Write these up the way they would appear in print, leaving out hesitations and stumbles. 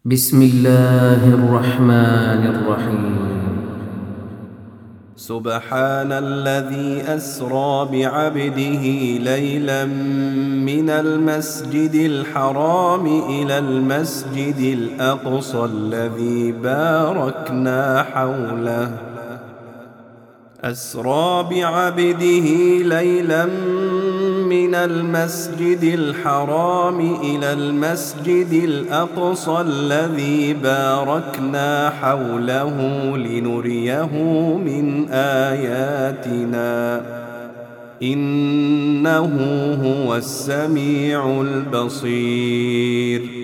بسم الله الرحمن الرحيم. سبحان الذي أسرى بعبده ليلا من المسجد الحرام إلى المسجد الأقصى الذي باركنا حوله. أسرى بعبده ليلا من المسجد الحرام إلى المسجد الأقصى الذي باركنا حوله لنريه من آياتنا إنه هو السميع البصير.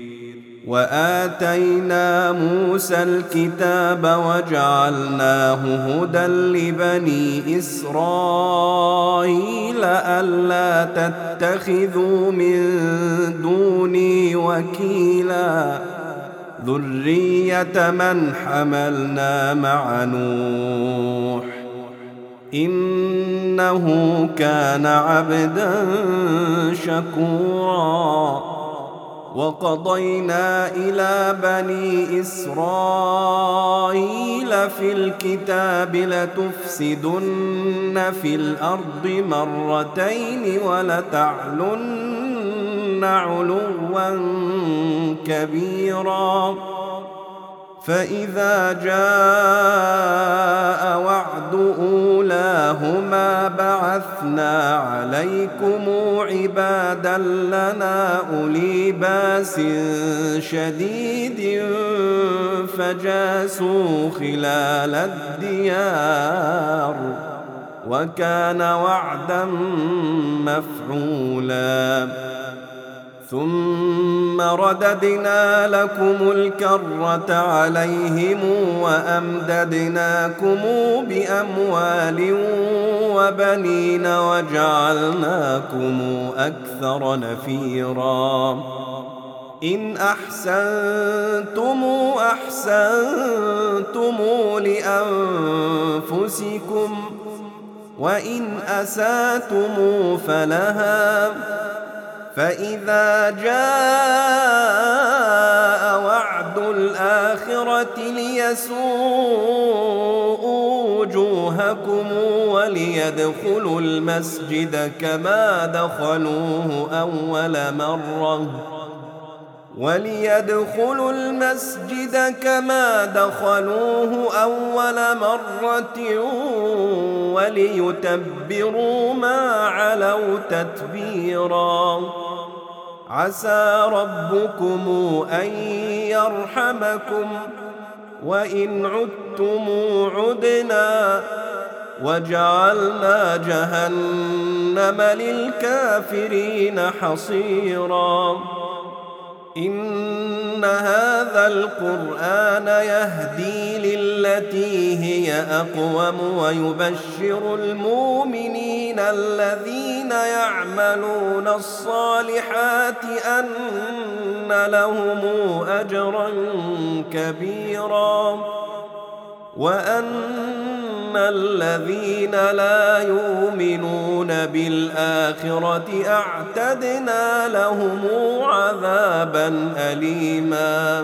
وآتينا موسى الكتاب وجعلناه هدى لبني إسرائيل ألا تتخذوا من دوني وكيلا ذرية من حملنا مع نوح إنه كان عبدا شكورا. وقضينا إلى بني إسرائيل في الكتاب لتفسدن في الأرض مرتين ولتعلن علوا كبيرا. فإذا جاء وعد أولاهما بعثنا عليكم عبادا لنا أولي بأس شديد فجاسوا خلال الديار وكان وعدا مفعولا. ثم رددنا لكم الكرة عليهم وأمددناكم بأموال وبنين وجعلناكم أكثر نفيرا. إن أحسنتم أحسنتم لأنفسكم وإن أسأتم فلها. فإذا جاء وعد الآخرة ليسوءوا وجوهكم وليدخلوا المسجد كما دخلوه أول مرة وليتبروا ما علوا تتبيرا. عسى ربكم أن يرحمكم وإن عدتم عدنا وجعلنا جهنم للكافرين حصيرا. إن هذا القرآن يهدي للتي هي أقوم ويبشر المؤمنين الذين يعملون الصالحات أن لهم أجرا كبيرا وأن الذين لا يؤمنون بالآخرة أعتدنا لهم عذابا أليما.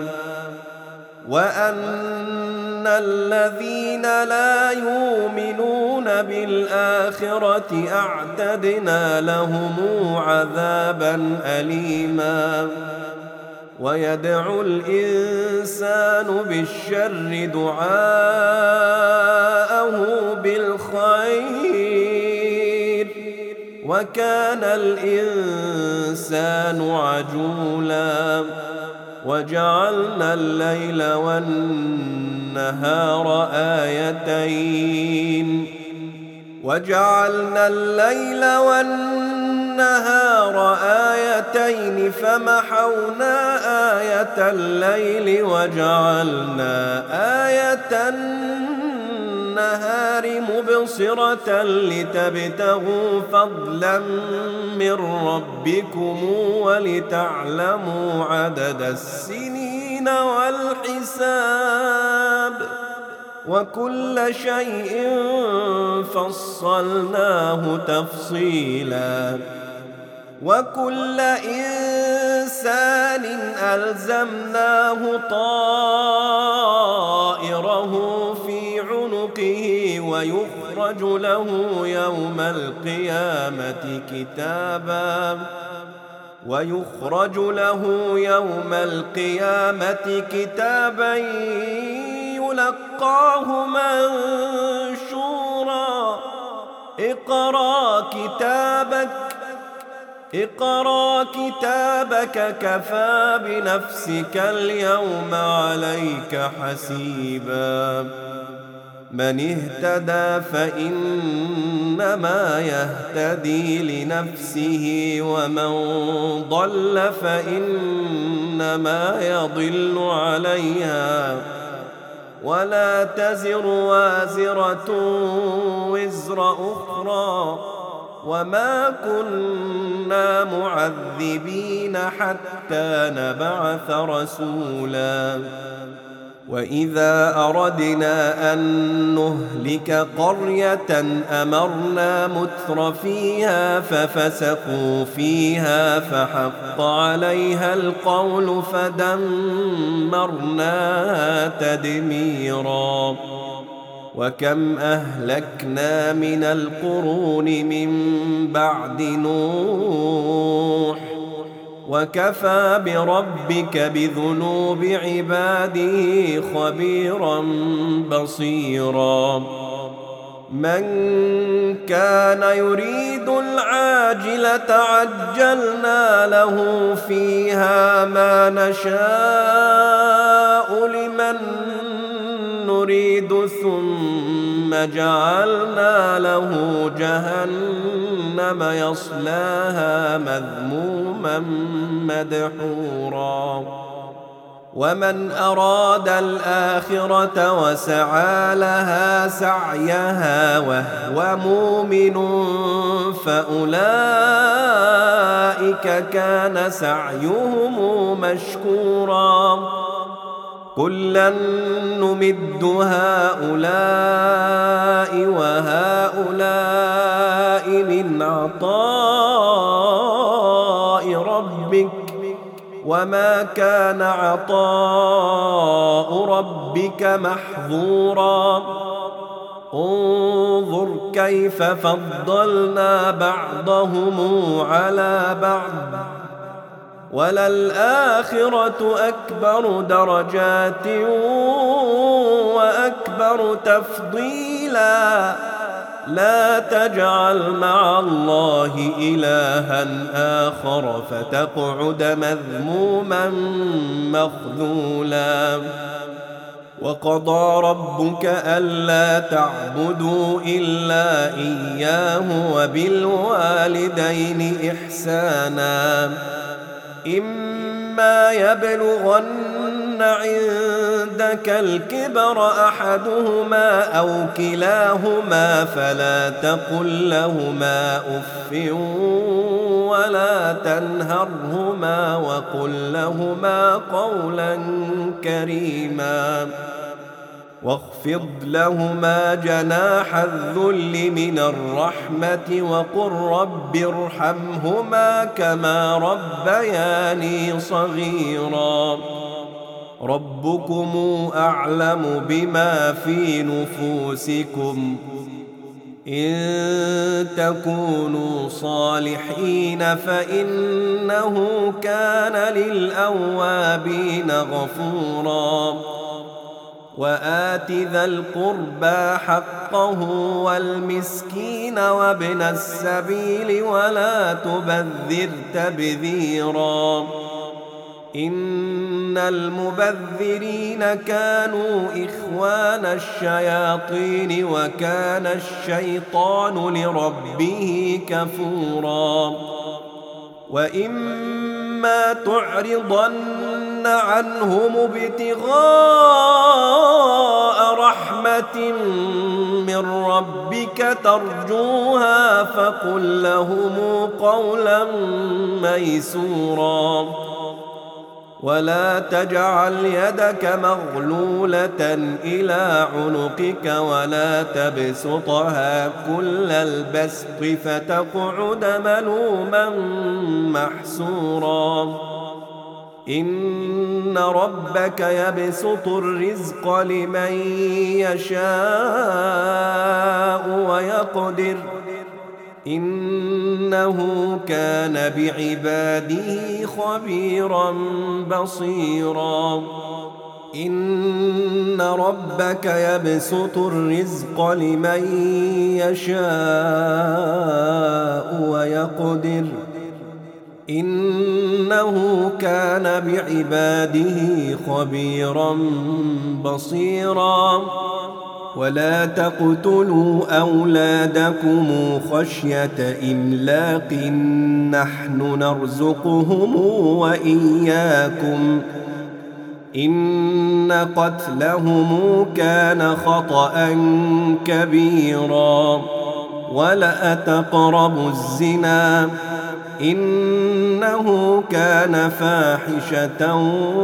وأن الذين لا يؤمنون بالآخرة أعتدنا لهم عذابا أليما. ويدعو الإنسان بالشر دعاءه بالخير وكان الإنسان عجولا. وجعلنا الليل والنهار آيتين فمحونا آية الليل وجعلنا آية النهار مبصرة لتبتغوا فضلا من ربكم ولتعلموا عدد السنين والحساب وكل شيء فصلناه تفصيلا. وكل إنسان إنسان ألزمناه طائره في عنقه ويخرج له يوم القيامة كتابا يلقاه منشورا اقرأ كتابك كفى بنفسك اليوم عليك حسيبا من اهتدى فإنما يهتدي لنفسه ومن ضل فإنما يضل عليها ولا تزر وازرة وزر أخرى وما كنا معذبين حتى نبعث رسولا وإذا أردنا أن نهلك قرية أمرنا متر فيها ففسقوا فيها فحق عليها القول فدمرناها تدميرا وكم أهلكنا من القرون من بعد نوح وكفى بربك بذنوب عباده خبيرا بصيرا من كان يريد العاجلة عجلنا له فيها ما نشاء لمن نريد ثم جعلنا له جهنم يصلاها مذموما مدحورا ومن أراد الآخرة وسعى لها سعيها وهو مؤمن فأولئك كان سعيهم مشكورا كلا نمد هؤلاء وهؤلاء من عطاء ربك وما كان عطاء ربك محظورا انظر كيف فضلنا بعضهم على بعض وللآخرة أكبر درجات وأكبر تفضيلا لا تجعل مع الله إلها آخر فتقعد مذموما مخذولا وقضى ربك ألا تعبدوا إلا إياه وبالوالدين إحسانا إما يبلغن عندك الكبر أحدهما أو كلاهما فلا تقل لهما أف ولا تنهرهما وقل لهما قولا كريما واخفض لهما جناح الذل من الرحمة وقل رب ارحمهما كما ربياني صغيرا ربكم أعلم بما في نفوسكم إن تكونوا صالحين فإنه كان للأوابين غفورا وآت ذا القربى حقه والمسكين وابن السبيل ولا تبذر تبذيرا إن المبذرين كانوا إخوان الشياطين وكان الشيطان لربه كفورا وإما تعرضن عنهم ابتغاء رحمة من ربك ترجوها فقل لهم قولا ميسورا ولا تجعل يدك مغلولة إلى عنقك ولا تبسطها كل البسط فتقعد ملوما محسورا إن ربك يبسط الرزق لمن يشاء ويقدر إنه كان بعباده خبيرا بصيرا إن ربك يبسط الرزق لمن يشاء ويقدر إنه كان بعباده خبيرا بصيرا ولا تقتلوا أولادكم خشية إملاق نحن نرزقهم وإياكم إن قتلهم كان خطأ كبيرا ولا تقربوا الزنا إنه كان فاحشة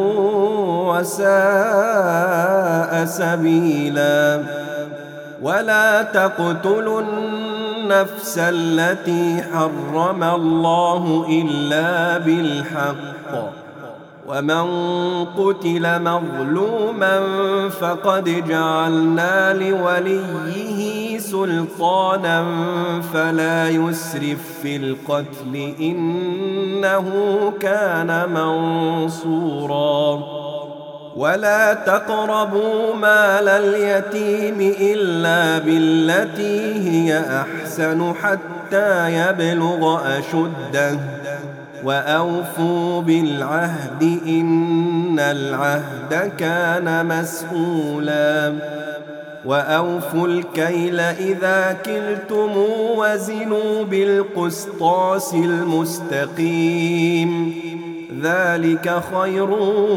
وساء سبيلا ولا تقتلوا النفس التي حرم الله إلا بالحق ومن قتل مظلوما فقد جعلنا لوليه سلطانا فلا يسرف في القتل إنه كان منصورا ولا تقربوا مال اليتيم إلا بالتي هي أحسن حتى يبلغ أشده وأوفوا بالعهد إن العهد كان مسؤولا وأوفوا الكيل إذا كلتم وزنوا بالقسطاس المستقيم ذلك خير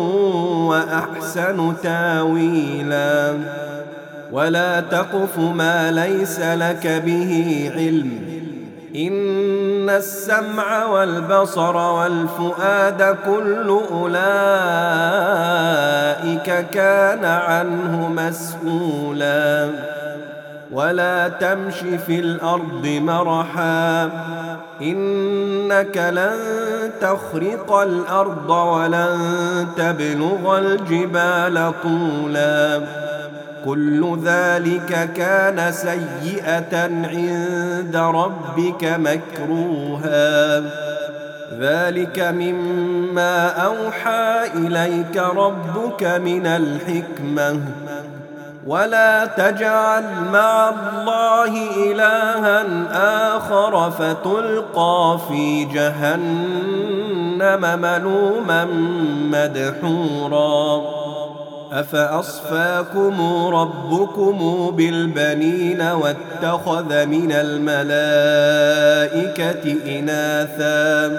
وأحسن تاويلا ولا تقف ما ليس لك به علم إن السمع والبصر والفؤاد كل أولئك كان عنه مسؤولا ولا تمش في الأرض مرحا إنك لن تخرق الأرض ولن تبلغ الجبال طولا كل ذلك كان سيئة عند ربك مكروها ذلك مما أوحى إليك ربك من الحكمة ولا تجعل مع الله إلها آخر فتلقى في جهنم ملوما مدحورا أفأصفاكم ربكم بالبنين واتخذ من الملائكة إناثا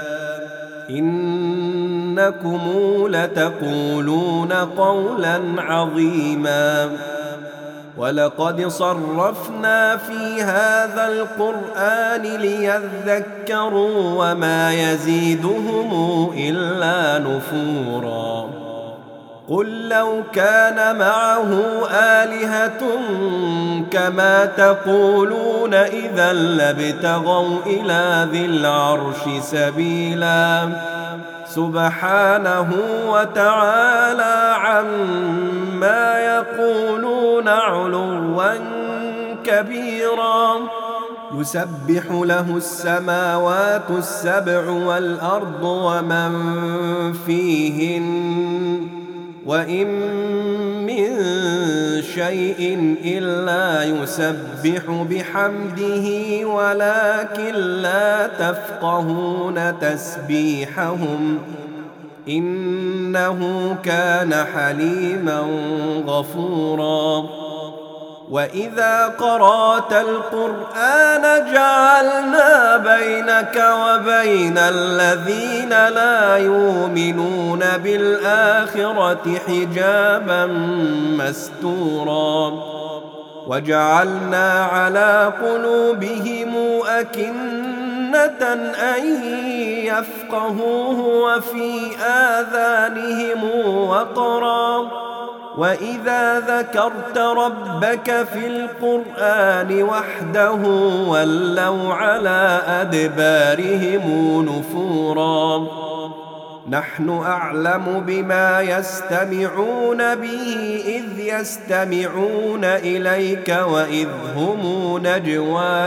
إنكم لتقولون قولا عظيما ولقد صرفنا في هذا القرآن ليذكروا وما يزيدهم إلا نفورا قل لو كان معه آلهة كما تقولون إذا لابتغوا إلى ذي العرش سبيلا سبحانه وتعالى عما يقولون علوا كبيرا يسبح له السماوات السبع والأرض ومن فيهن وإن من شيء إلا يسبح بحمده ولكن لا تفقهون تسبيحهم إنه كان حليما غفورا وإذا قرأت القرآن جعلنا بينك وبين الذين لا يؤمنون بالآخرة حجابا مستورا وجعلنا على قلوبهم أكنة أن يفقهوه وفي آذانهم وقرا وإذا ذكرت ربك في القرآن وحده ولوا على أدبارهم نفورا نحن أعلم بما يستمعون به إذ يستمعون إليك وإذ هم نجوى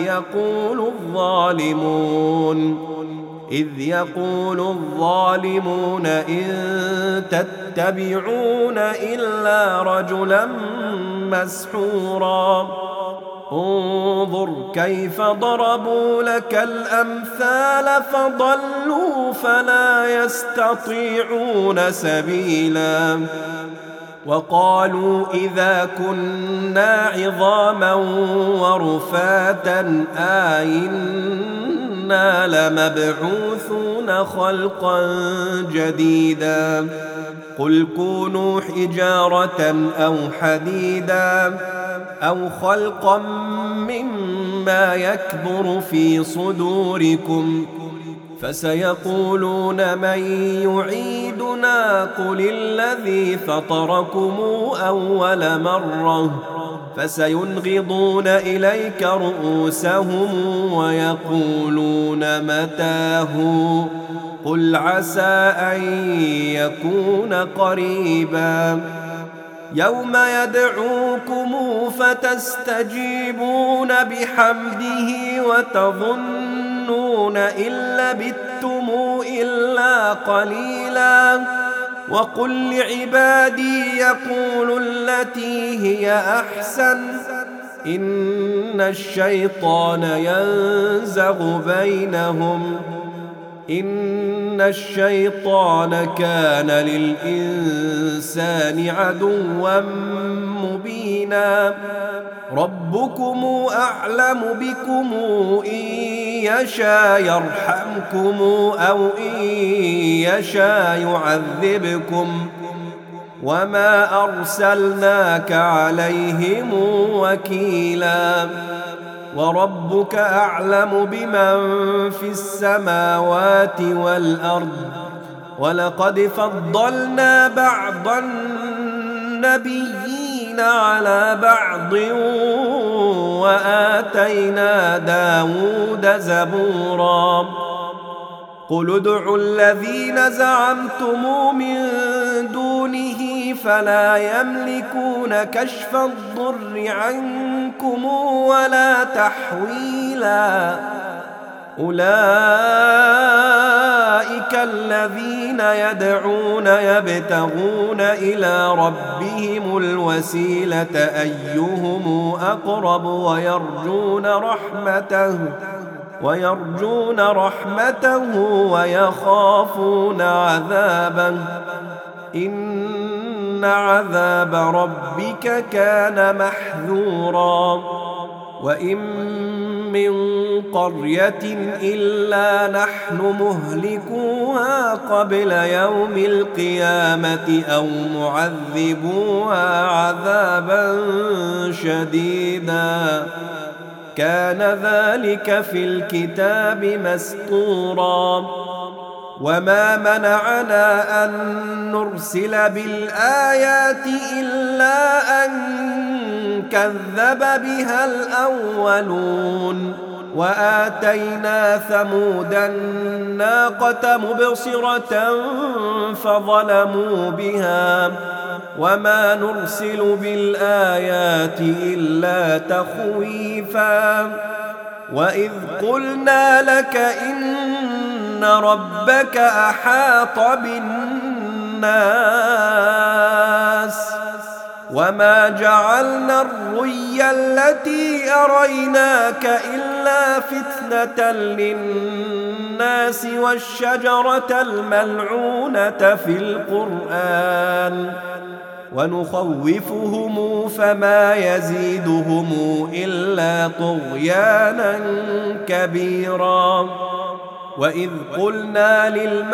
إذ يقول الظالمون إن تتبعون إلا رجلا مسحورا انظر كيف ضربوا لك الأمثال فضلوا فلا يستطيعون سبيلا وقالوا إذا كنا عظاما ورفاتا أئنا لمبعوثون خلقا جديدا قل كونوا حجارة أو حديدا أو خلقا مما يكبر في صدوركم فسيقولون من يعيدنا قل الذي فطركم أول مرة فسينغضون إليك رؤوسهم ويقولون متاه قل عسى أن يكون قريبا يوم يدعوكم فتستجيبون بحمده وتظنون إن لبثتم إلا قليلا وقل لعبادي يقولوا التي هي أحسن إن الشيطان ينزغ بينهم إن الشيطان كان للإنسان عدوا مبينا ربكم أعلم بكم إن يشاء يرحمكم أو إن يشاء يعذبكم وما أرسلناك عليهم وكيلا وربك أعلم بمن في السماوات والأرض ولقد فضلنا بعض النبيين على بعض وآتينا داود زبورا قل ادعوا الذين زعمتم من دونه فلا يملكون كشف الضر عنكم ولا تحويلا أولئك الذين يدعون يبتغون إلى ربهم الوسيلة أيهم أقرب ويرجون رحمته ويخافون عذابه إن عذاب ربك كان محذورا وإن من قرية إلا نحن مهلكوها قبل يوم القيامة أو معذبوها عذابا شديدا كان ذلك في الكتاب مسطورا وما منعنا أن نرسل بالآيات إلا أن كذب بها الأولون وآتينا ثمود الناقة مبصرة فظلموا بها وما نرسل بالآيات إلا تخويفا وإذ قلنا لك إن ربك أحاط بالناس وما جعلنا الرؤيا التي أريناك إلا فتنة للناس والشجرة الملعونة في القرآن ونخوفهم فما يزيدهم إلا طغيانا كبيرا وإذ قلنا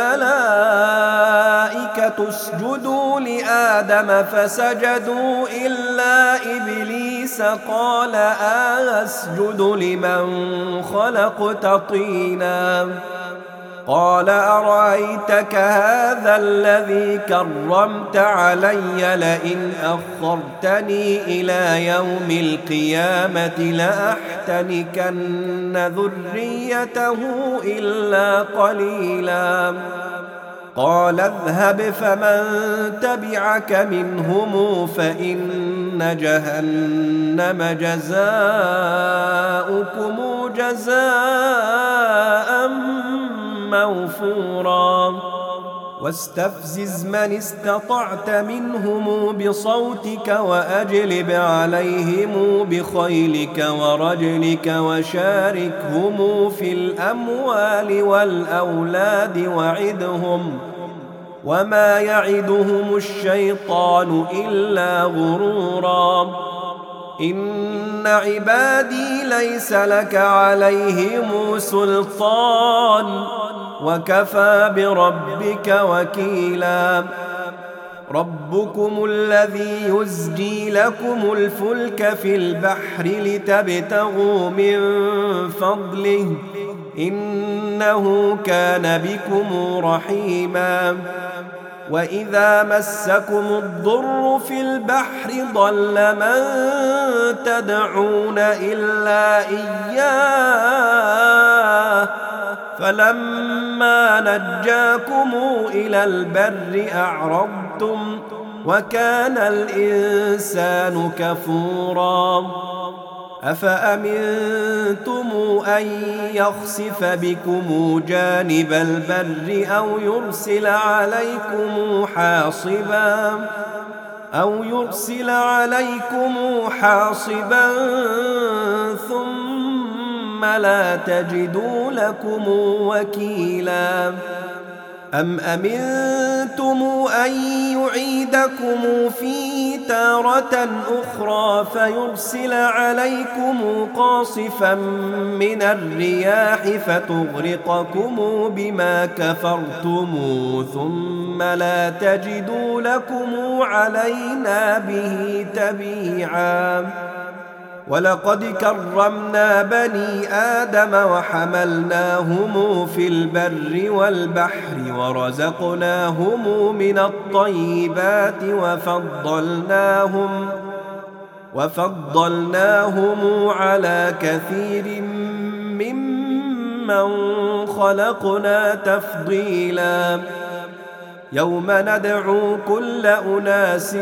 للملائكة اسجدوا لآدم فسجدوا إلا إبليس قال أسجد لمن خلقت طينا قال أرأيتك هذا الذي كرمت علي لئن أخرتني إلى يوم القيامة لأحتنكن ذريته إلا قليلا قال اذهب فمن تبعك منهم فإن جهنم جزاؤكم جزاء موفورا واستفزز من استطعت منهم بصوتك وأجلب عليهم بخيلك ورجلك وشاركهم في الأموال والأولاد وعدهم وما يعدهم الشيطان إلا غرورا إن عبادي ليس لك عليهم سلطان وكفى بربك وكيلا ربكم الذي يزجي لكم الفلك في البحر لتبتغوا من فضله إنه كان بكم رحيما وإذا مسكم الضر في البحر ضل من تدعون إلا إياه فلما نجاكم إلى البر أعرضتم وكان الإنسان كفورا أفأمنتم أن يخسف بكم جانب البر أو يرسل عليكم حاصبا ثم لا تجدوا لكم وكيلا أم أمنتم أن يعيدكم فيه تارة أخرى فيرسل عليكم قاصفا من الرياح فتغرقكم بما كفرتم ثم لا تجدوا لكم علينا به تبيعا ولقد كرمنا بني آدم وحملناهم في البر والبحر ورزقناهم من الطيبات وفضلناهم على كثير ممن خلقنا تفضيلا يوم ندعو كل أناس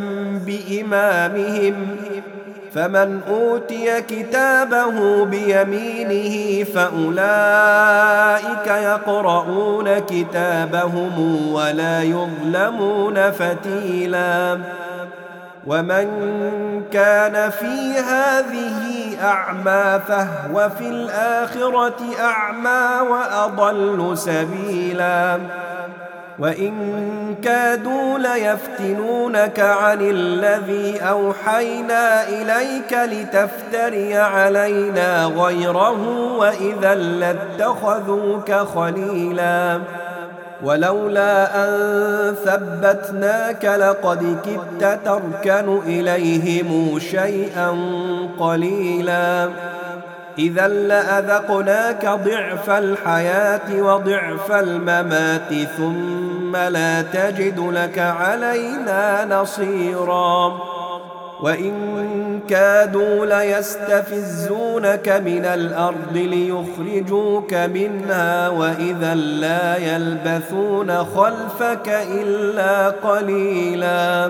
بإمامهم فمن أوتي كتابه بيمينه فأولئك يقرؤون كتابهم ولا يظلمون فتيلا ومن كان في هذه أعمى فهو في الآخرة أعمى وأضل سبيلا وإن كادوا ليفتنونك عن الذي أوحينا إليك لتفتري علينا غيره وإذا لاتخذوك خليلا ولولا أن ثبتناك لقد كدت تركن إليهم شيئا قليلا إذا لأذقناك ضعف الحياة وضعف الممات ثم لا تجد لك علينا نصيرا وإن كادوا ليستفزونك من الأرض ليخرجوك منها وإذا لا يلبثون خلفك إلا قليلا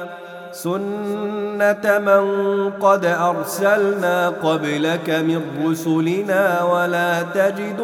سنة من قد أرسلنا قبلك من رسلنا ولا تجد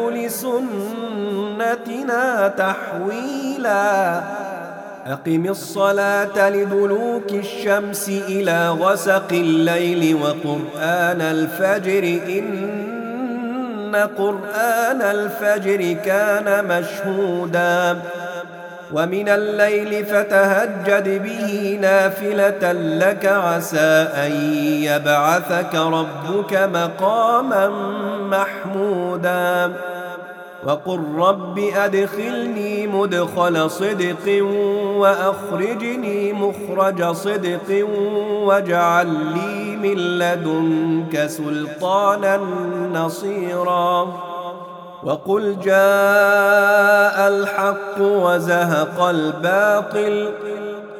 لسنتنا تحويلا أقم الصلاة لدلوك الشمس إلى غسق الليل وقرآن الفجر إن قرآن الفجر كان مشهودا ومن الليل فتهجد به نافلة لك عسى أن يبعثك ربك مقاما محمودا وقل رب أدخلني مدخل صدق وأخرجني مخرج صدق واجعل لي من لدنك سلطانا نصيرا وقل جاء الحق وزهق الباطل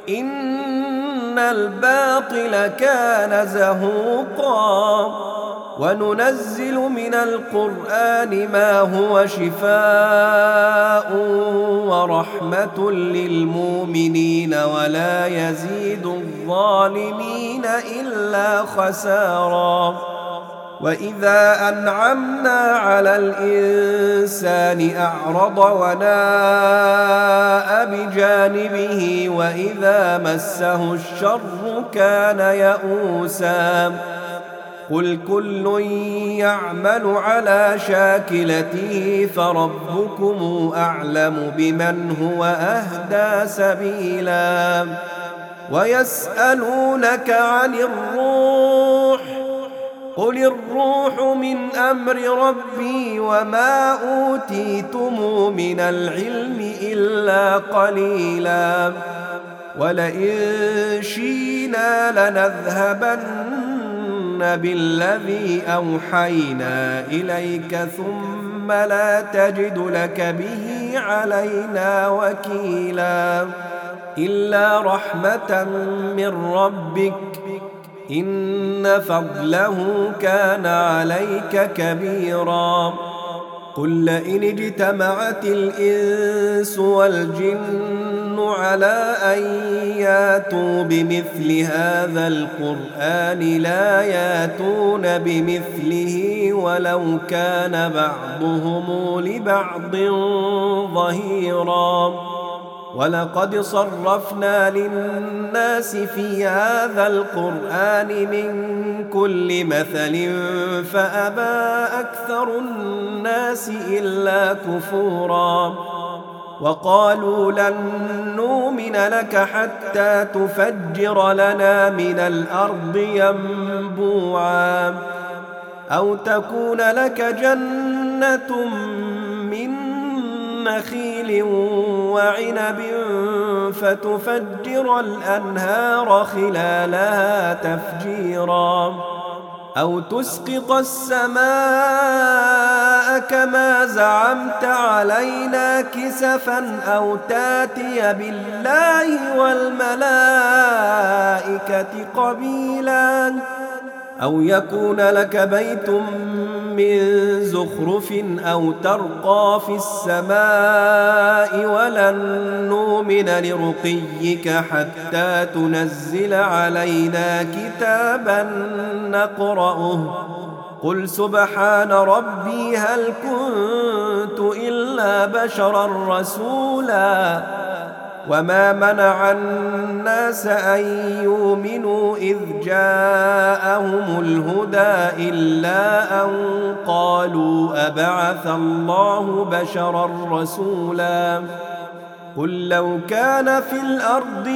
إن الباطل كان زهوقا وننزل من القرآن ما هو شفاء ورحمة للمؤمنين ولا يزيد الظالمين إلا خسارا. وإذا أنعمنا على الإنسان أعرض وناء بجانبه وإذا مسه الشر كان يئوسا. قل كل يعمل على شاكلته فربكم أعلم بمن هو أهدى سبيلا. ويسألونك عن الروح قل الروح من أمر ربي وما أوتيتم من العلم إلا قليلا. ولئن شئنا لنذهبن بالذي أوحينا إليك ثم لا تجد لك به علينا وكيلا. إلا رحمة من ربك إن فضله كان عليك كبيرا. قل لئن اجتمعت الإنس والجن على أن ياتوا بمثل هذا القرآن لا ياتون بمثله ولو كان بعضهم لبعض ظهيرا. ولقد صرفنا للناس في هذا القرآن من كل مثل فأبى أكثر الناس إلا كفورا. وقالوا لن نؤمن لك حتى تفجر لنا من الأرض ينبوعا أو تكون لك جنة من نخيل وعنب فتفجر الأنهار خلالها تفجيرا أو تسقط السماء كما زعمت علينا كسفا أو تاتي بالله والملائكة قبيلا أو يكون لك بيت من زخرف أو ترقى في السماء ولن نؤمن لرقيك حتى تنزل علينا كتابا نقرأه. قل سبحان ربي هل كنت إلا بشرا رسولا. وما منع الناس أن يؤمنوا إذ جاءهم الهدى إلا أن قالوا أبعث الله بشرا رسولا. قل لو كان في الأرض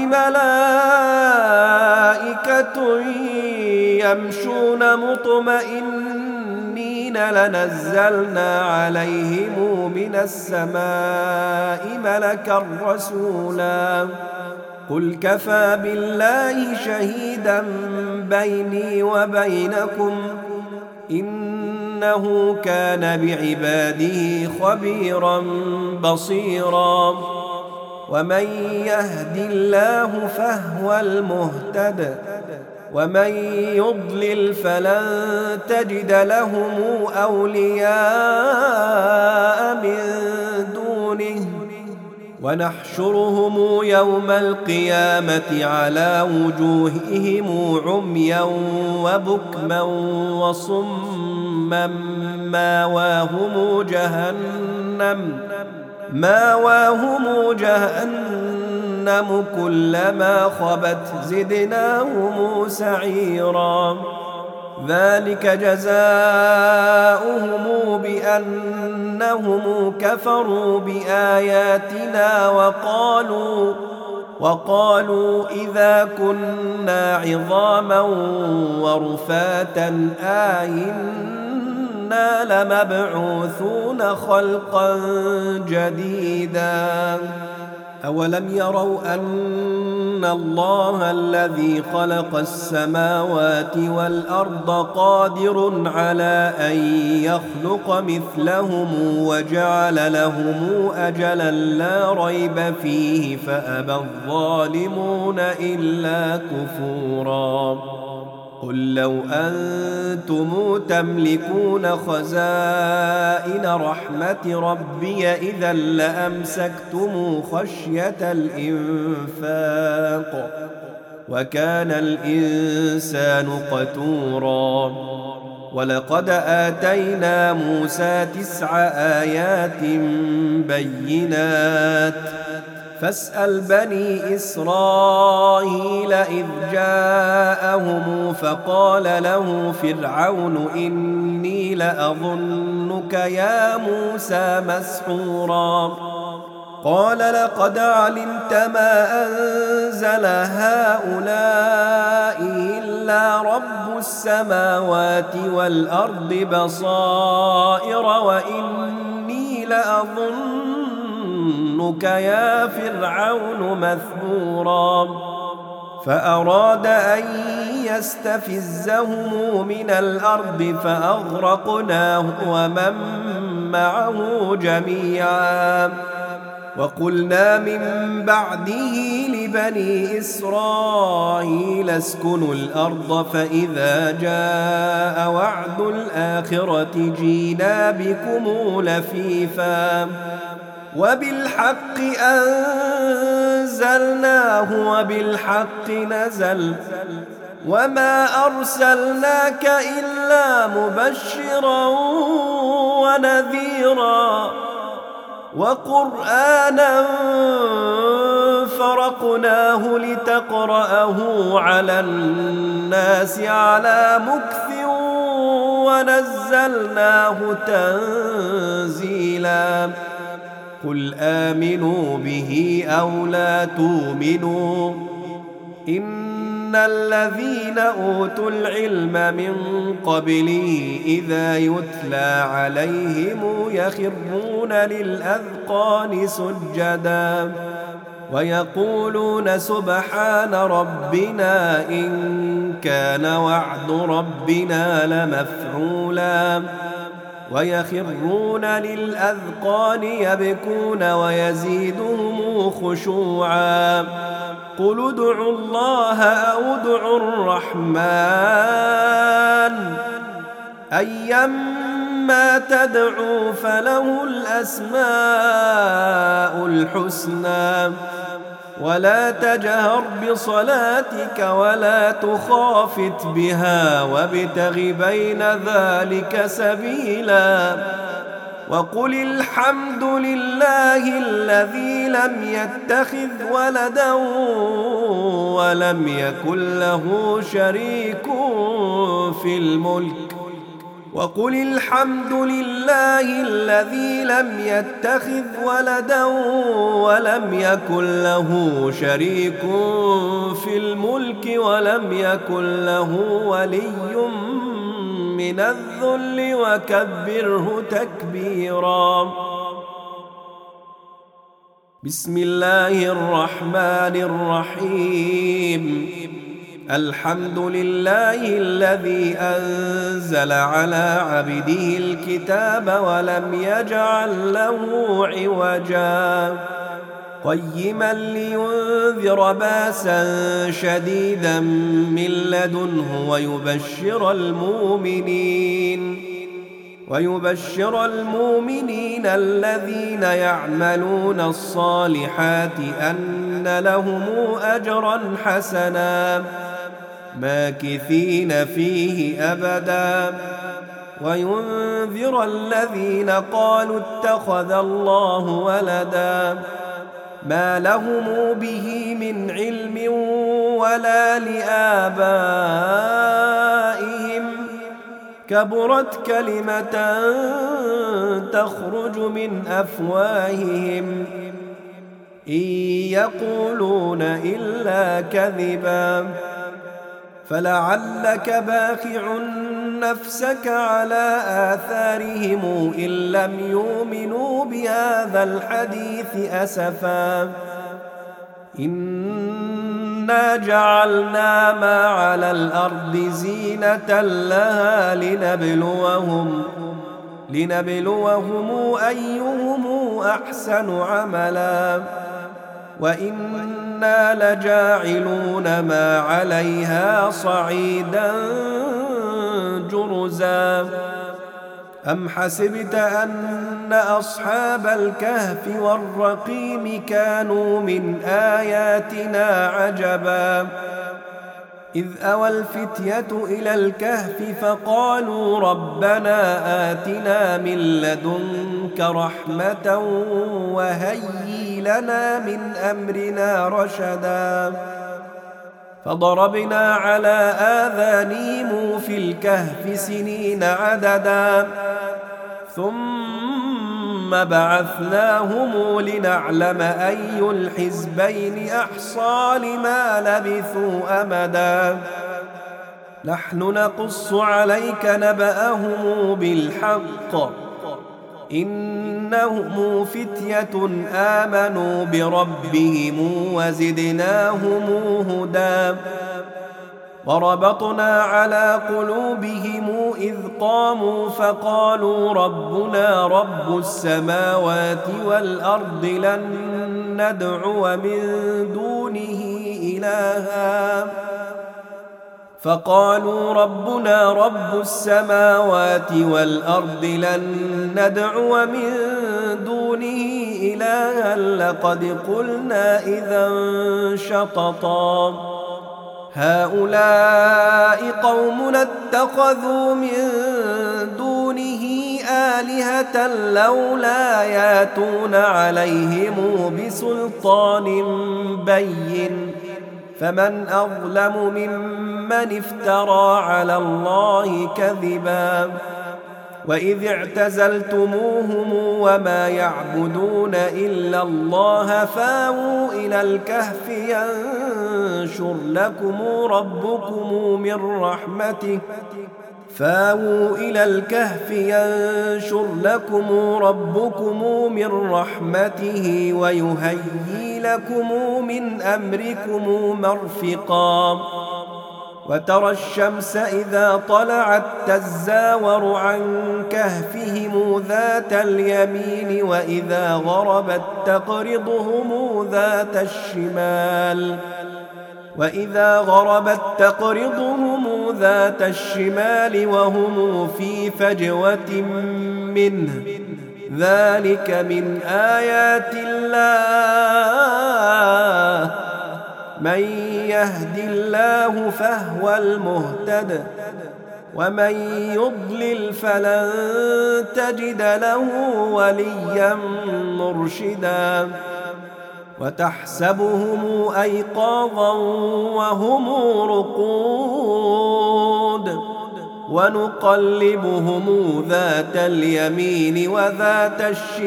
ملائكة يمشون مطمئنين لنزلنا عليهم من السماء ملكا رسولا. قل كفى بالله شهيدا بيني وبينكم إنه كان بعباده خبيرا بصيرا. ومن يهد الله فهو المهتد ومن يضلل فلن تجد لهم أولياء من دونه. ونحشرهم يوم القيامة على وجوههم عميا وبكما وصما ماواهم جهنم كلما خبت زدناهم سعيرا. ذلك جزاؤهم بأنهم كفروا بآياتنا وقالوا إذا كنا عظاما ورفاتا أئنا لمبعوثون خلقا جديدا. أولم يروا أن الله الذي خلق السماوات والأرض قادر على أن يخلق مثلهم وجعل لهم أجلا لا ريب فيه فأبى الظالمون إلا كفورا. قل لو أنتم تملكون خزائن رحمة ربي إذا لأمسكتم خشية الإنفاق وكان الإنسان قتورا ولقد آتينا موسى 9 آيات بينات فاسأل بني إسرائيل إذ جاءهم فقال له فرعون إني لأظنك يا موسى مسحورا قال لقد علمت ما أنزل هؤلاء إلا رب السماوات والأرض بصائر وإني لأظنك يا فرعون مثبورا فأراد أن يستفزهم من الأرض فأغرقناه ومن معه جميعا وقلنا من بعده لبني إسرائيل اسكنوا الأرض فإذا جاء وعد الآخرة جينا بكم لفيفا وبالحق أنزلناه وبالحق نزل وما أرسلناك إلا مبشرا ونذيرا وقرآنا فرقناه لتقرأه على الناس على مكث ونزلناه تنزيلا قل آمنوا به أو لا تؤمنوا إن الذين أوتوا العلم من قبله إذا يتلى عليهم يخرون للأذقان سجدا ويقولون سبحان ربنا إن كان وعد ربنا لمفعولا ويخرون للأذقان يبكون ويزيدهم خشوعا قل ادعوا الله أو ادعوا الرحمن أيما تدعوا فله الأسماء الحسنى ولا تجهر بصلاتك ولا تخافت بها وابتغ بين ذلك سبيلا وقل الحمد لله الذي لم يتخذ ولدا ولم يكن له شريك في الملك وقل الحمد لله الذي لم يتخذ ولدا ولم يكن له شريك في الملك ولم يكن له ولي من الذل وكبره تكبيرا بسم الله الرحمن الرحيم الحمد لله الذي أنزل على عبده الكتاب ولم يجعل له عوجا قيما لينذر باسا شديدا من لدنه ويبشر المؤمنين الذين يعملون الصالحات أن لهم أجرا حسنا ماكثين فيه أبدا وينذر الذين قالوا اتخذ الله ولدا ما لهم به من علم ولا لآبائهم كبرت كلمة تخرج من أفواههم إن يقولون إلا كذبا فلعلك باخع نفسك على آثارهم إن لم يؤمنوا بهذا الحديث أسفا إنا جعلنا ما على الأرض زينة لها لنبلوهم أيهم أحسن عملا وإنا لجاعلون ما عليها صعيدا جرزا أم حسبت أن أصحاب الكهف والرقيم كانوا من آياتنا عجبا إذ أوى الفتية إلى الكهف فقالوا ربنا آتنا من لدنك رحمة وهيئ لنا من أمرنا رشدا فضربنا على آذانهم في الكهف سنين عددا ثم بعثناهم لنعلم أي الحزبين أحصى لما لبثوا أمدا نحن نقص عليك نبأهم بالحق إنهم فتية آمنوا بربهم وزدناهم هدى وربطنا على قلوبهم إذ قاموا فقالوا ربنا رب السماوات والأرض لن ندعو من دونه إلها فقالوا ربنا رب السماوات والأرض لن ندعو من دونه إلها لقد قلنا إذا شططا هؤلاء قومنا اتخذوا من دونه آلهة لولا ياتون عليهم بسلطان بين فمن أظلم ممن افترى على الله كذبا وإذ اعتزلتموهم وما يعبدون إلا الله فاووا إلى الكهف ينشر لكم ربكم من رحمته فاووا إلى الكهف ينشر لكم ربكم من رحمته ويهيئ لكم من أمركم مرفقا وترى الشمس إذا طلعت تزاور عن كهفهم ذات اليمين وإذا غربت تقرضهم ذات الشمال وهم في فجوة منه ذلك من آيات الله من يهد الله فهو المهتد ومن يضلل فلن تجد له وليا مرشدا وتحسبهم أيقاظا وهم رقود ونقلبهم ذات اليمين وذات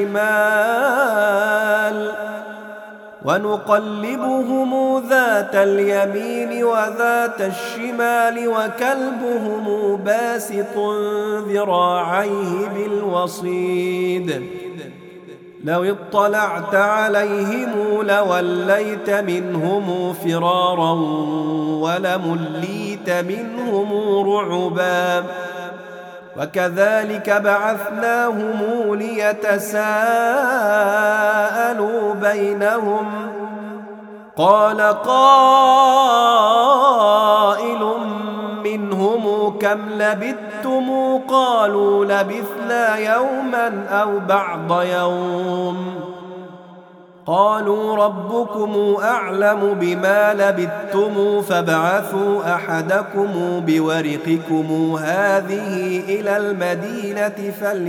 الشمال وكلبهم باسط ذراعيه بالوصيد لو اطلعت عليهم لوليت منهم فرارا ولمليت منهم رعبا وكذلك بعثناهم ليتساءلوا بينهم قال قائل منهم كم لبثتم قالوا لبثنا يوما أو بعض يوم قالوا ربكم أعلم بما لبثتم فابعثوا أحدكم بورقكم هذه إلى المدينة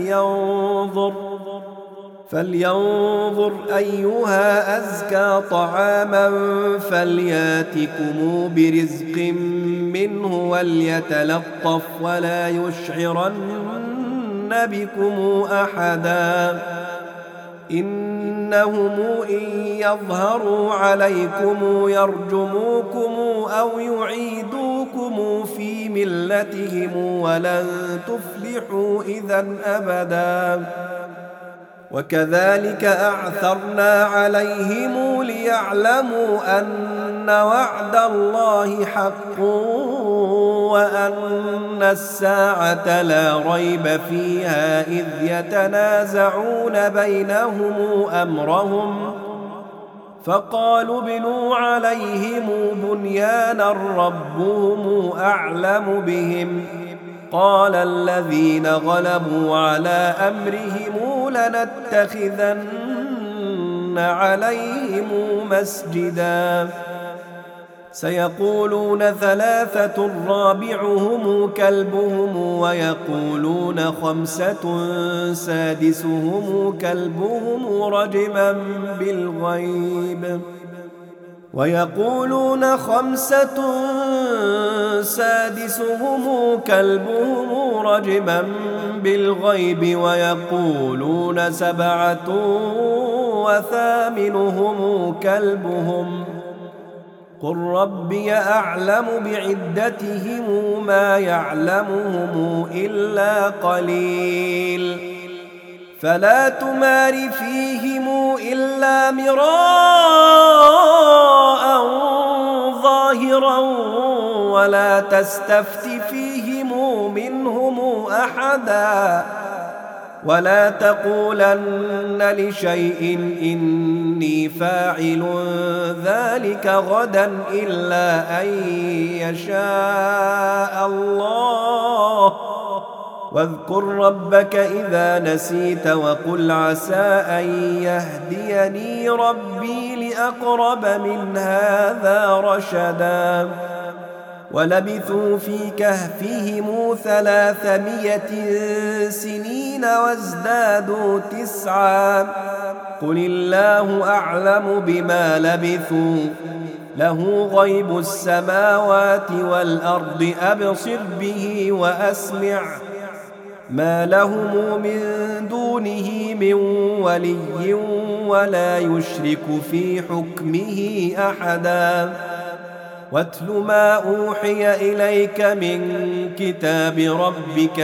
فلينظر أيها أزكى طعاما فلياتكم برزق منه وليتلطف ولا يشعرن بكم أحدا إنهم إن يظهروا عليكم يرجموكم أو يعيدوكم في ملتهم ولن تفلحوا إذا أبدا وكذلك أعثرنا عليهم ليعلموا أن وعد الله حق وأن الساعة لا ريب فيها إذ يتنازعون بينهم أمرهم فقالوا ابنوا عليهم بنيانا ربهم أعلم بهم قال الذين غلبوا على أمرهم لنتخذن عليهم مسجدا سيقولون ثلاثة رابعهم كلبهم ويقولون خمسة سادسهم كلبهم رجما بالغيب ويقولون خمسة سادسهم كلبهم رجما بالغيب ويقولون سبعة وثامنهم كلبهم قل ربي أعلم بعدتهم ما يعلمهم إلا قليل فلا تمار فيهم إلا مراء ظاهرا ولا تستفت فيهم منهم أحدا ولا تقولن لشيء إني فاعل ذلك غدا إلا أن يشاء الله واذكر ربك إذا نسيت وقل عسى أن يهديني ربي لأقرب من هذا رشدا ولبثوا في كهفهم 300 سنين وازدادوا 9 قل الله أعلم بما لبثوا له غيب السماوات والأرض أبصر به وأسمع ما لهم من دونه من ولي ولا يشرك في حكمه أحدا واتل ما أوحي إليك من كتاب ربك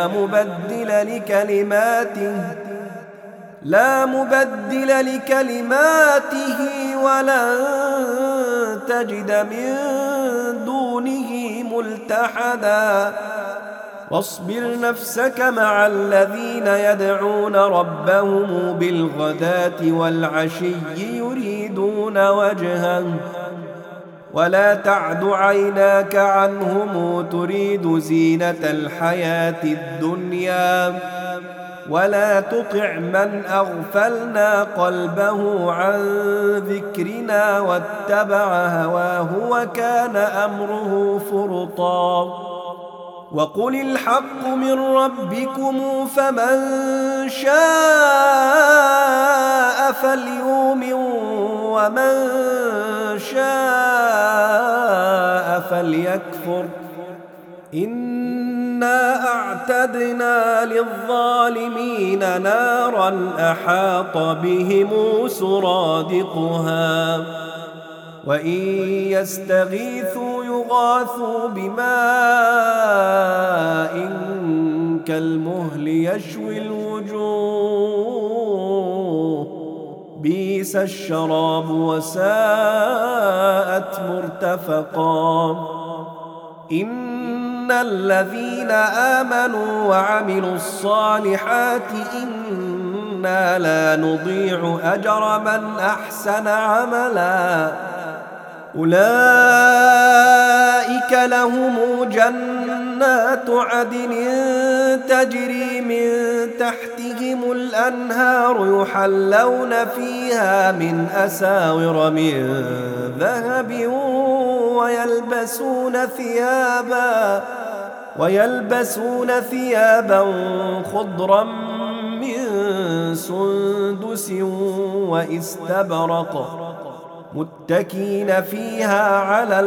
لا مبدل لكلماته ولن تجد من دونه ملتحدا واصبر نفسك مع الذين يدعون ربهم بالغداة والعشي يريدون وجهه ولا تعد عيناك عنهم تريد زينة الحياة الدنيا ولا تطع من أغفلنا قلبه عن ذكرنا واتبع هواه وكان أمره فرطا وقل الحق من ربكم فمن شاء فليؤمن ومن شاء فليكفر إنا أعتدنا للظالمين نارا أحاط بهم سرادقها وإن يستغيثوا يغاثوا بماء كالمهل يشوي الوجوه بئس الشراب وساءت مرتفقا إن الذين آمنوا وعملوا الصالحات إنا لا نضيع أجر من أحسن عملا أولئك لهم جنات عدن تجري من تحتهم الأنهار يحلون فيها من أساور من ذهب ويلبسون ثيابا خضرا من سندس واستبرق متكين فيها على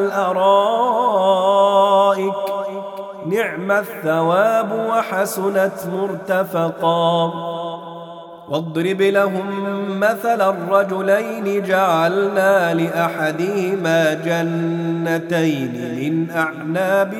الأرائك نعم الثواب وحسنت مرتفقا واضرب لهم مثل الرجلين جعلنا لأحدهما جنتين من أعناب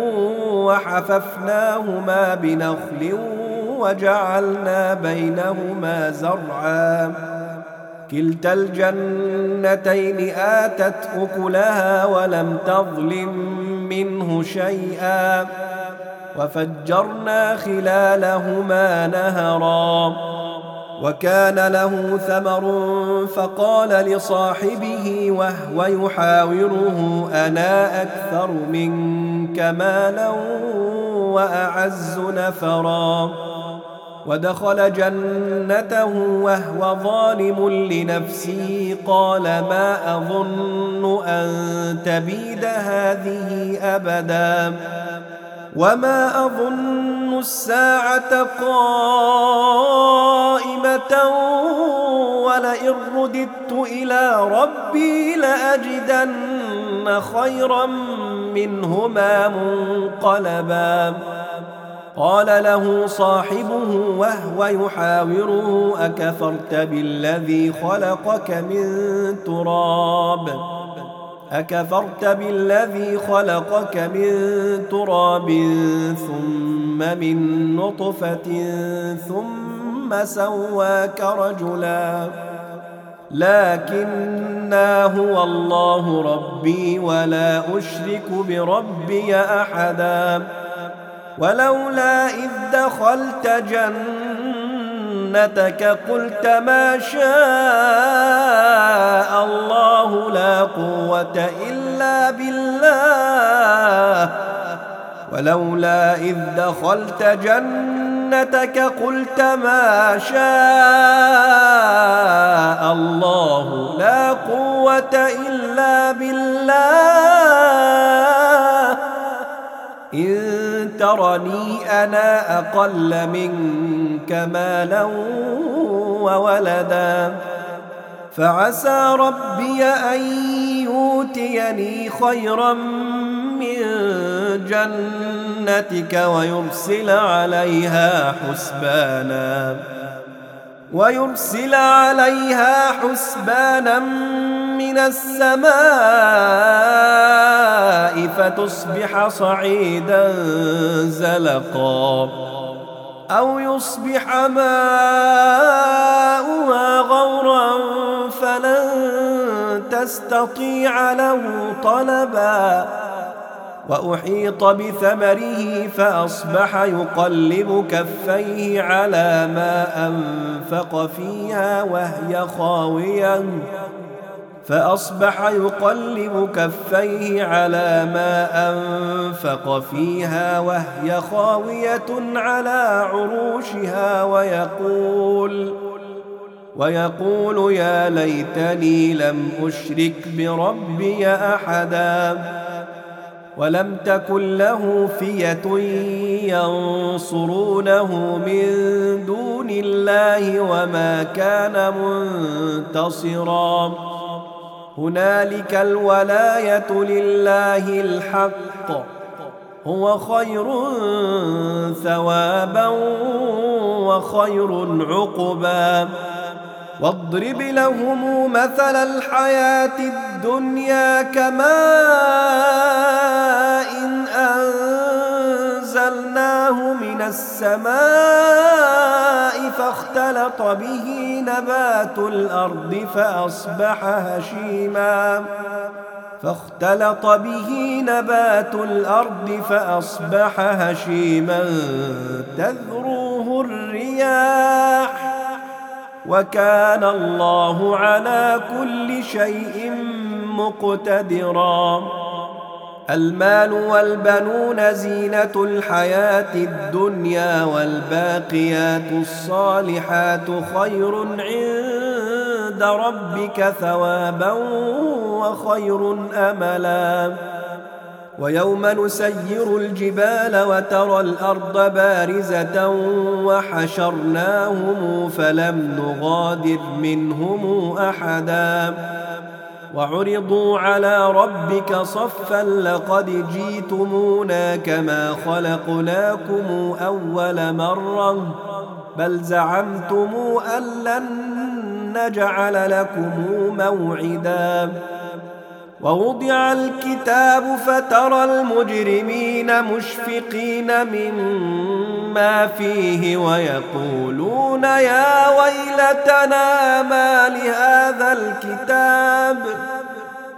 وحففناهما بنخل وجعلنا بينهما زرعا كلتا الجنتين آتت أكلها ولم تظلم منه شيئا وفجرنا خلالهما نهرا وكان له ثمر فقال لصاحبه وهو يحاوره أنا أكثر منك مالا وأعز نفرا ودخل جنته وهو ظالم لنفسه قال ما أظن أن تبيد هذه أبدا وما أظن الساعة قائمة ولئن رددت إلى ربي لأجدن خيرا منهما منقلبا قال له صاحبه وهو يحاوره أكفرت بالذي خلقك من تراب ثم من نطفة ثم سواك رجلا لكنا هو الله ربي ولا أشرك بربي أحدا ولولا إذ دخلت جنتك قلت ما شاء الله لا قوة إلا بالله ولولا إذ دخلت جنتك قلت ما شاء الله لا قوة إلا بالله إن ترني أنا أقل منك مالا وولدا فعسى ربي أن يؤتيني خيرا من جنتك ويرسل عليها حسبانا من السماء فتصبح صعيدا زلقا أو يصبح ماؤها غورا فلن تستطيع له طلبا وأحيط بثمره فأصبح يقلب كفيه على ما أنفق فيها وهي خاوية على عروشها ويقول يا ليتني لم أشرك بربي أحدا ولم تكن له فئة ينصرونه من دون الله وما كان منتصرا هنالك الولاية لله الحق هو خير ثوابا وخير عقبا واضرب لهم مثل الحياة الدنيا كماء إن أنزلناه من السماء فاختلط به نبات الأرض فأصبح هشيما تذروه الرياح وكان الله على كل شيء مقتدرا المال والبنون زينة الحياة الدنيا والباقيات الصالحات خير عند ربك ثوابا وخير أملا ويوم نسير الجبال وترى الأرض بارزة وحشرناهم فلم نغادر منهم أحدا وعرضوا على ربك صفا لقد جئتمونا كما خلقناكم أول مرة بل زعمتم أن لن نجعل لكم موعدا ووضع الكتاب فترى المجرمين مشفقين مما فيه ويقولون يا ويلتنا ما لهذا الكتاب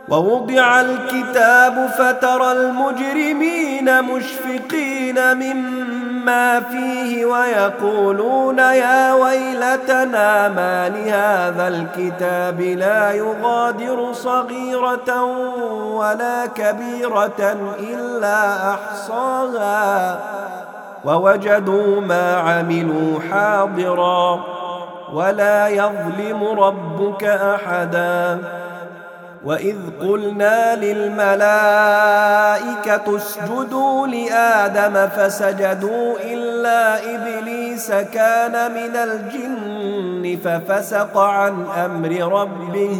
ووضع الكتاب فترى المجرمين مشفقين مما فيه ويقولون يا ويلتنا ما لهذا الكتاب لا يغادر صغيرة ولا كبيرة إلا أحصاها ووجدوا ما عملوا حاضرا ولا يظلم ربك أحدا. وإذ قلنا للملائكة اسجدوا لآدم فسجدوا إلا إبليس كان من الجن ففسق عن أمر ربه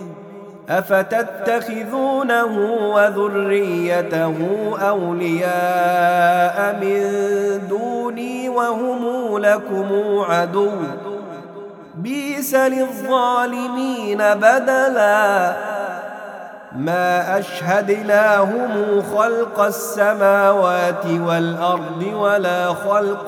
أفتتخذونه وذريته أولياء من دوني وهم لكم عدو بئس للظالمين بدلا. ما أشهدناهم خلق السماوات والأرض ولا خلق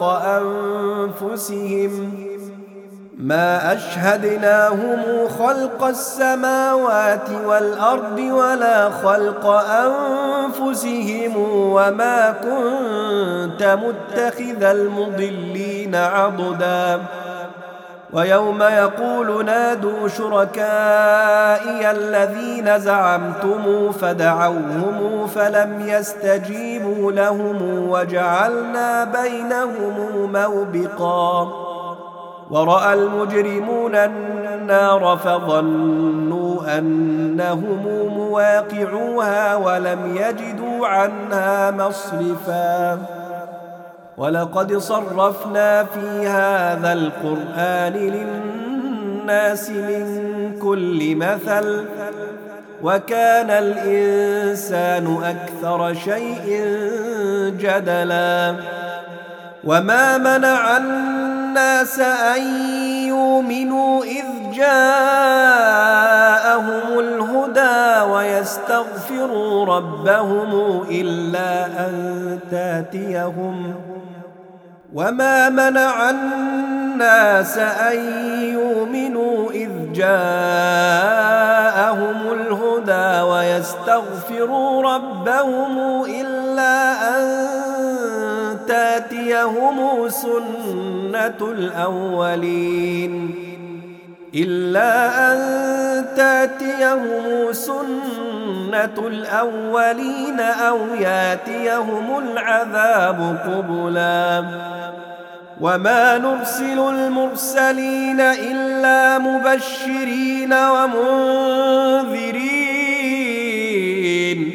أنفسهم وما كنت متخذ المضلين عضدا. ويوم يقول نادوا شركائي الذين زعمتم فدعوهم فلم يستجيبوا لهم وجعلنا بينهم موبقا. ورأى المجرمون النار فظنوا أنهم مواقعوها ولم يجدوا عنها مصرفا. ولقد صرفنا في هذا القرآن للناس من كل مثل وكان الإنسان أكثر شيء جدلا. وما منع الناس أن يؤمنوا إذ جاءهم الهدى ويستغفروا ربهم إلا أن تأتيهم سنة الأولين أو ياتيهم العذاب قبلا. وما نرسل المرسلين إلا مبشرين ومنذرين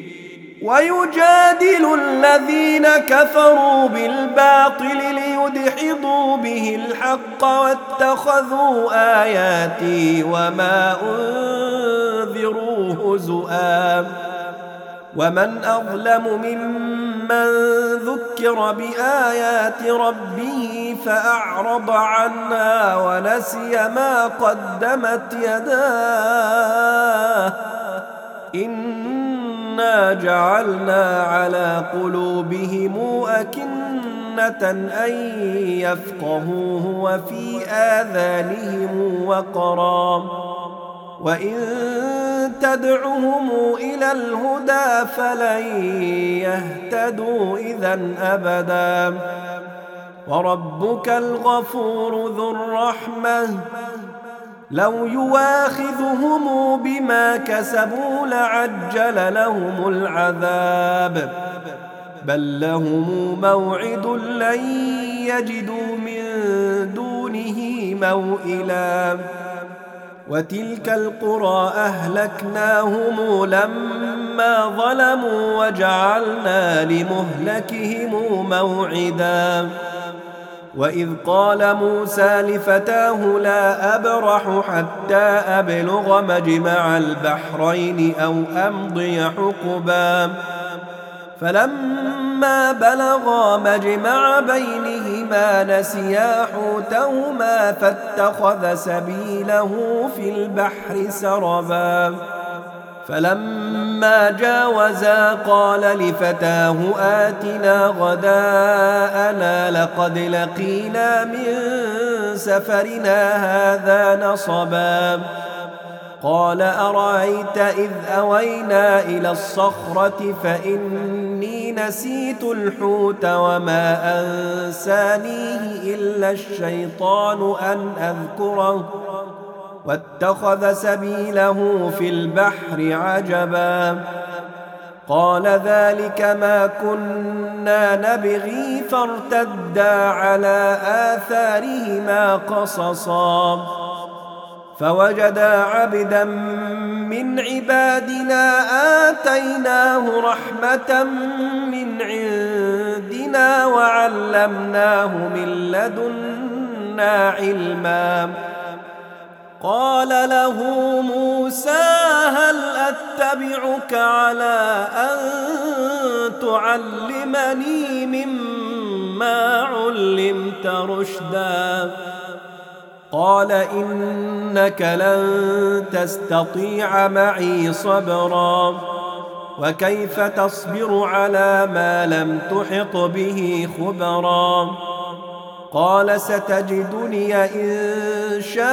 ويجادل الذين كفروا بالباطل ليدحضوا به الحق واتخذوا آياتي وما أنذروا هزؤا. ومن أظلم ممن ذكر بآيات ربه فأعرض عنها ونسي ما قدمت يداه إنا جعلنا على قلوبهم أكنة أن يفقهوه وفي آذانهم وقرا وإن تدعهم إلى الهدى فلن يهتدوا إذا أبدا. وربك الغفور ذو الرحمة لو يواخذهم بما كسبوا لعجل لهم العذاب بل لهم موعد لن يجدوا من دونه موئلا. وتلك القرى أهلكناهم لما ظلموا وجعلنا لمهلكهم موعدا. وإذ قال موسى لفتاه لا أبرح حتى أبلغ مجمع البحرين أو أمضي حقبا فلما بلغا مجمع بينهما نسيا حوتهما فاتخذ سبيله في البحر سربا. فلما جاوزا قال لفتاه آتنا غداءنا لقد لقينا من سفرنا هذا نصبا. قال أرأيت إذ أوينا إلى الصخرة فإني نسيت الحوت وما أنسانيه إلا الشيطان أن أذكره واتخذ سبيله في البحر عجبا قال ذلك ما كنا نبغي فارتدا على آثارهما قصصا فوجدا عبدا من عبادنا آتيناه رحمة من عندنا وعلمناه من لدنا علما قال له موسى هل أتبعك على أن تعلمني مما علمت رشدا قال إنك لن تستطيع معي صبرا وكيف تصبر على ما لم تحط به خبرا قال ستجدني إن شاء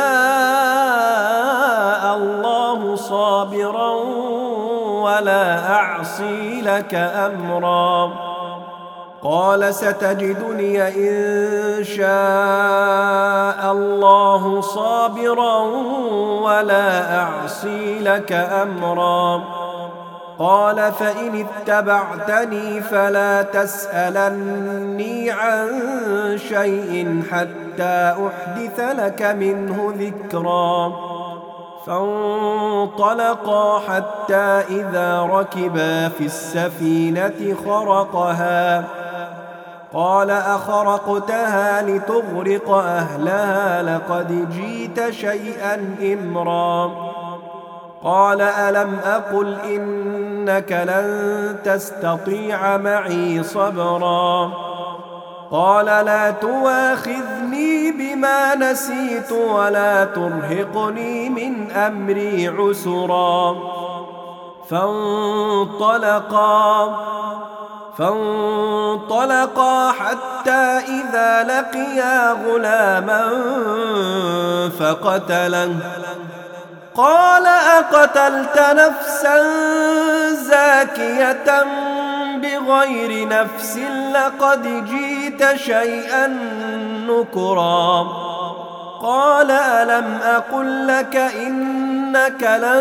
الله صابرا ولا أعصي لك أمرا قال ستجدني إن شاء الله صابرا ولا أعصي لك أمرا قال فإن اتبعتني فلا تسألني عن شيء حتى أحدث لك منه ذكرا فانطلقا حتى إذا ركبا في السفينة خرقها قال أخرقتها لتغرق أهلها لقد جئت شيئا إمرا قال ألم أقل إنك لن تستطيع معي صبرا قال لا تواخذني بما نسيت ولا ترهقني من أمري عسرا فانطلقا حتى إذا لقيا غلاما فقتله قال أقتلت نفسا زاكية بغير نفس لقد جئت شيئا نكرا قال ألم أقل لك إنك لن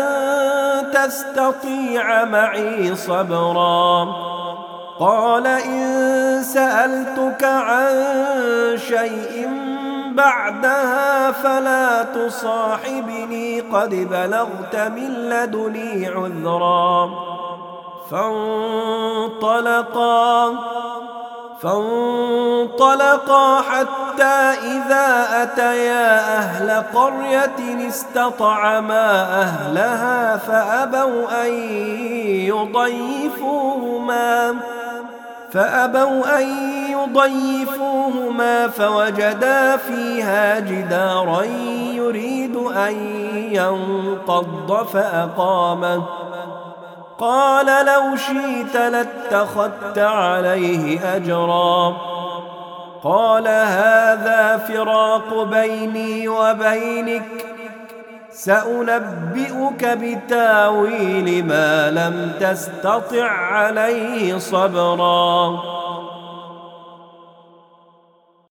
تستطيع معي صبرا قال إن سألتك عن شيء بعدها فلا تصاحبني قد بلغت من لدني عذرا فانطلقا حتى إذا أتيا أهل قرية استطعما أهلها فأبوا أن يضيفوهما فوجدا فيها جدارا يريد أن ينقض فأقامه قال لو شئت لاتخذت عليه أجرا قال هذا فراق بيني وبينك سأنبئك بتاويل ما لم تستطع عليه صبرا